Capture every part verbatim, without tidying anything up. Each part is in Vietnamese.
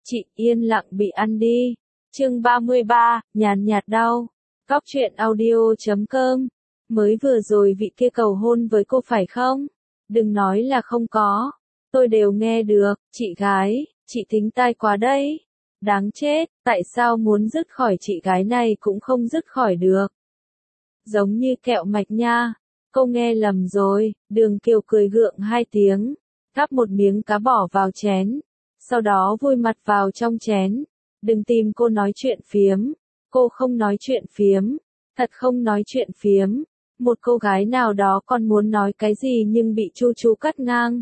Chị yên lặng bị ăn đi. Chương ba mươi ba, nhàn nhạt đau. Cóc truyện audio chấm com. Mới vừa rồi vị kia cầu hôn với cô phải không? Đừng nói là không có. Tôi đều nghe được, chị gái, chị thính tai quá đấy. Đáng chết, tại sao muốn dứt khỏi chị gái này cũng không dứt khỏi được. Giống như kẹo mạch nha. Cô nghe lầm rồi, Đường Kiều cười gượng hai tiếng, gắp một miếng cá bỏ vào chén, sau đó vùi mặt vào trong chén. Đừng tìm cô nói chuyện phiếm, cô không nói chuyện phiếm, thật không nói chuyện phiếm. Một cô gái nào đó còn muốn nói cái gì nhưng bị Chu Chú cắt ngang.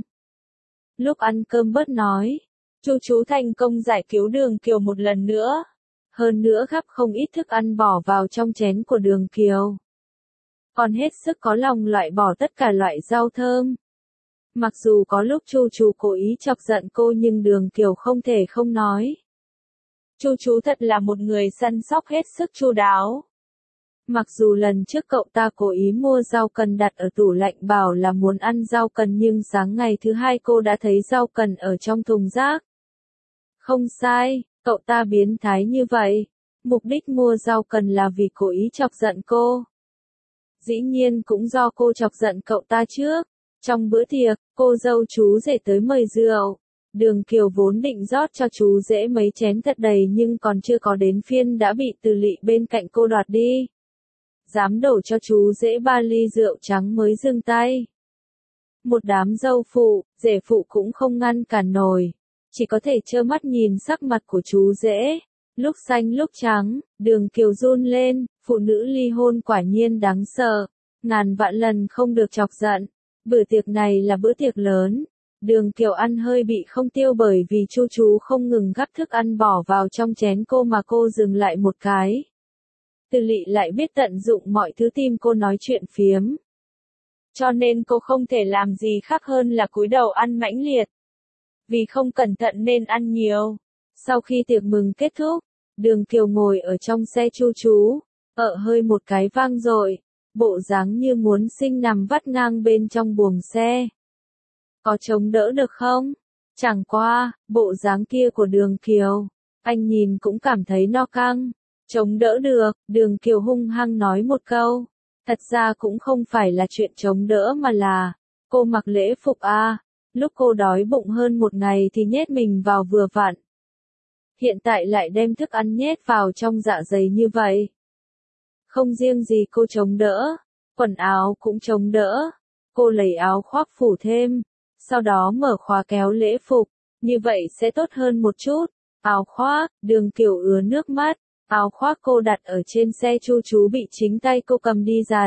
Lúc ăn cơm bớt nói, Chu Chú thành công giải cứu Đường Kiều một lần nữa. Hơn nữa gắp không ít thức ăn bỏ vào trong chén của Đường Kiều. Còn hết sức có lòng loại bỏ tất cả loại rau thơm. Mặc dù có lúc Chu Chú cố ý chọc giận cô nhưng Đường Kiều không thể không nói. Chu Chú thật là một người săn sóc hết sức chu đáo. Mặc dù lần trước cậu ta cố ý mua rau cần đặt ở tủ lạnh bảo là muốn ăn rau cần nhưng sáng ngày thứ hai cô đã thấy rau cần ở trong thùng rác. Không sai, cậu ta biến thái như vậy. Mục đích mua rau cần là vì cố ý chọc giận cô. Dĩ nhiên cũng do cô chọc giận cậu ta trước. Trong bữa tiệc, cô dâu chú rể tới mời rượu. Đường Kiều vốn định rót cho chú rể mấy chén thật đầy nhưng còn chưa có đến phiên đã bị Từ Lị bên cạnh cô đoạt đi. Dám đổ cho chú rể ba ly rượu trắng mới dừng tay. Một đám dâu phụ, rể phụ cũng không ngăn cản nổi. Chỉ có thể trơ mắt nhìn sắc mặt của chú rể. Lúc xanh lúc trắng, Đường Kiều run lên, phụ nữ ly hôn quả nhiên đáng sợ. Ngàn vạn lần không được chọc giận. Bữa tiệc này là bữa tiệc lớn. Đường Kiều ăn hơi bị không tiêu bởi vì Chu Chú không ngừng gắp thức ăn bỏ vào trong chén cô mà cô dừng lại một cái. Từ Lị lại biết tận dụng mọi thứ tìm cô nói chuyện phiếm. Cho nên cô không thể làm gì khác hơn là cúi đầu ăn mãnh liệt. Vì không cẩn thận nên ăn nhiều. Sau khi tiệc mừng kết thúc, Đường Kiều ngồi ở trong xe Chu Chú, ợ hơi một cái vang dội, bộ dáng như muốn sinh nằm vắt ngang bên trong buồng xe. Có chống đỡ được không? Chẳng qua, bộ dáng kia của Đường Kiều, anh nhìn cũng cảm thấy no căng. Chống đỡ được, Đường Kiều hung hăng nói một câu. Thật ra cũng không phải là chuyện chống đỡ mà là, cô mặc lễ phục a, lúc cô đói bụng hơn một ngày thì nhét mình vào vừa vặn. Hiện tại lại đem thức ăn nhét vào trong dạ dày như vậy. Không riêng gì cô chống đỡ, quần áo cũng chống đỡ. Cô lấy áo khoác phủ thêm, sau đó mở khóa kéo lễ phục, như vậy sẽ tốt hơn một chút. Áo khoác, Đường Kiều ứa nước mắt, áo khoác cô đặt ở trên xe Chu Chú bị chính tay cô cầm đi giặt.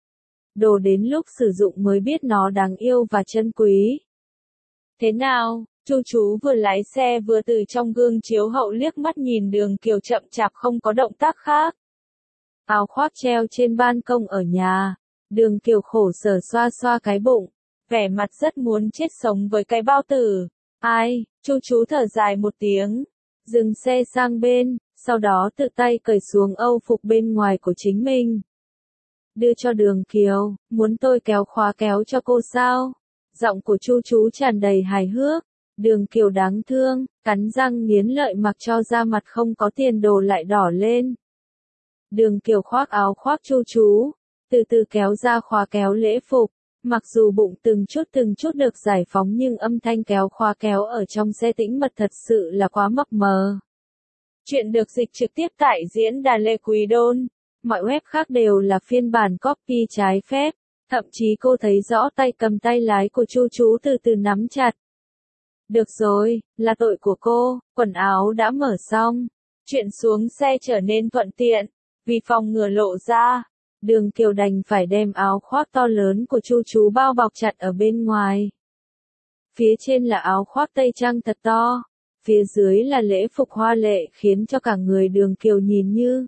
Đồ đến lúc sử dụng mới biết nó đáng yêu và chân quý. Thế nào? Chu Chú vừa lái xe vừa từ trong gương chiếu hậu liếc mắt nhìn Đường Kiều chậm chạp không có động tác khác. Áo khoác treo trên ban công ở nhà. Đường Kiều khổ sở xoa xoa cái bụng, vẻ mặt rất muốn chết sống với cái bao tử. Ai? Chu Chú thở dài một tiếng, dừng xe sang bên, sau đó tự tay cởi xuống âu phục bên ngoài của chính mình. Đưa cho Đường Kiều, muốn tôi kéo khóa kéo cho cô sao? Giọng của Chu Chú tràn đầy hài hước. Đường Kiều đáng thương, cắn răng nghiến lợi mặc cho da mặt không có tiền đồ lại đỏ lên. Đường Kiều khoác áo khoác Chu Chú, từ từ kéo ra khóa kéo lễ phục. Mặc dù bụng từng chút từng chút được giải phóng nhưng âm thanh kéo khóa kéo ở trong xe tĩnh mật thật sự là quá mập mờ. Chuyện được dịch trực tiếp tại diễn đàn Lê Quý Đôn. Mọi web khác đều là phiên bản copy trái phép. Thậm chí cô thấy rõ tay cầm tay lái của Chu Chú từ từ nắm chặt. Được rồi, là tội của cô, quần áo đã mở xong. Chuyện xuống xe trở nên thuận tiện. Vì phòng ngừa lộ ra, Đường Kiều đành phải đem áo khoác to lớn của Chu Chú bao bọc chặt ở bên ngoài. Phía trên là áo khoác tây trang thật to, phía dưới là lễ phục hoa lệ khiến cho cả người Đường Kiều nhìn như.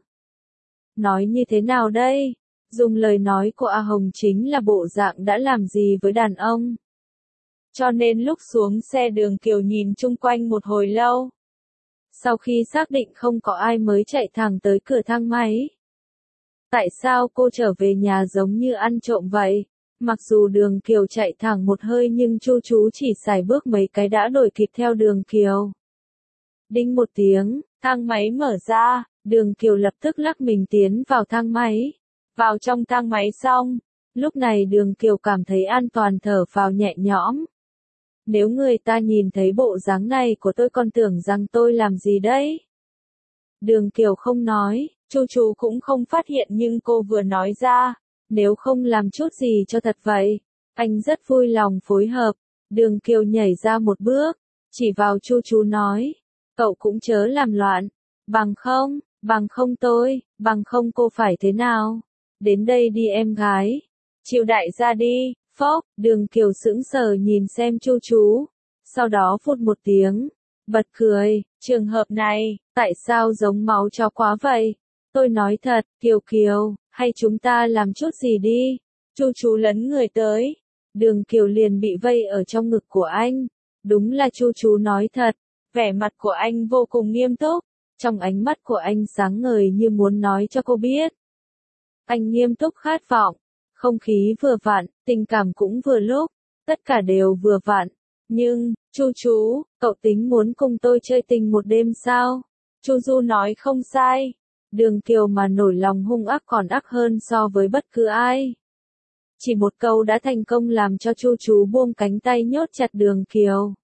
Nói như thế nào đây? Dùng lời nói của A Hồng chính là bộ dạng đã làm gì với đàn ông. Cho nên lúc xuống xe Đường Kiều nhìn chung quanh một hồi lâu. Sau khi xác định không có ai mới chạy thẳng tới cửa thang máy. Tại sao cô trở về nhà giống như ăn trộm vậy? Mặc dù Đường Kiều chạy thẳng một hơi nhưng Chu Chú chỉ xài bước mấy cái đã đuổi kịp theo Đường Kiều. Đinh một tiếng, thang máy mở ra, Đường Kiều lập tức lắc mình tiến vào thang máy. Vào trong thang máy xong, lúc này Đường Kiều cảm thấy an toàn thở phào nhẹ nhõm. Nếu người ta nhìn thấy bộ dáng này của tôi còn tưởng rằng tôi làm gì đấy. Đường Kiều không nói, Chu Chu cũng không phát hiện nhưng cô vừa nói ra, nếu không làm chút gì cho thật vậy. Anh rất vui lòng phối hợp, Đường Kiều nhảy ra một bước, chỉ vào Chu Chu nói, cậu cũng chớ làm loạn, bằng không, bằng không tôi, bằng không cô phải thế nào? Đến đây đi em gái, chịu đại gia đi, phốc, Đường Kiều sững sờ nhìn xem Chu Chu, sau đó phụt một tiếng, bật cười, trường hợp này, tại sao giống máu chó quá vậy? Tôi nói thật, Kiều Kiều, hay chúng ta làm chút gì đi? Chu Chu lấn người tới, Đường Kiều liền bị vây ở trong ngực của anh. Đúng là Chu Chu nói thật, vẻ mặt của anh vô cùng nghiêm túc, trong ánh mắt của anh sáng ngời như muốn nói cho cô biết. Anh nghiêm túc khát vọng, không khí vừa vặn, tình cảm cũng vừa lúc, tất cả đều vừa vặn. Nhưng, Chu Chu, cậu tính muốn cùng tôi chơi tình một đêm sao? Chu Du nói không sai. Đường Kiều mà nổi lòng hung ác còn ác hơn so với bất cứ ai. Chỉ một câu đã thành công làm cho Chu Chu buông cánh tay nhốt chặt Đường Kiều.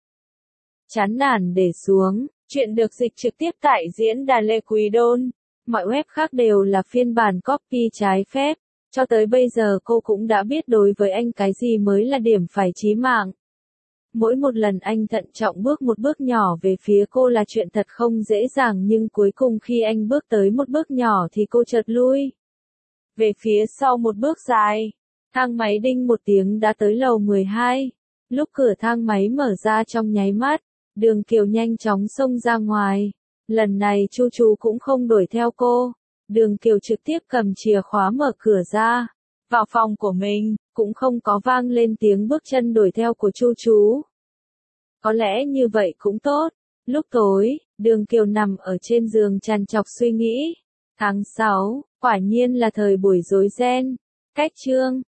Chán nản để xuống, chuyện được dịch trực tiếp tại diễn đàn Lê Quý Đôn. Mọi web khác đều là phiên bản copy trái phép. Cho tới bây giờ cô cũng đã biết đối với anh cái gì mới là điểm phải chí mạng. Mỗi một lần anh thận trọng bước một bước nhỏ về phía cô là chuyện thật không dễ dàng nhưng cuối cùng khi anh bước tới một bước nhỏ thì cô chợt lui. Về phía sau một bước dài, thang máy đinh một tiếng đã tới lầu mười hai. Lúc cửa thang máy mở ra trong nháy mắt, Đường Kiều nhanh chóng xông ra ngoài. Lần này Chu Chu cũng không đuổi theo cô. Đường Kiều trực tiếp cầm chìa khóa mở cửa ra. Vào phòng của mình, cũng không có vang lên tiếng bước chân đuổi theo của Chu Chu. Có lẽ như vậy cũng tốt. Lúc tối, Đường Kiều nằm ở trên giường trằn trọc suy nghĩ. Tháng sáu, quả nhiên là thời buổi rối ren. Cách chương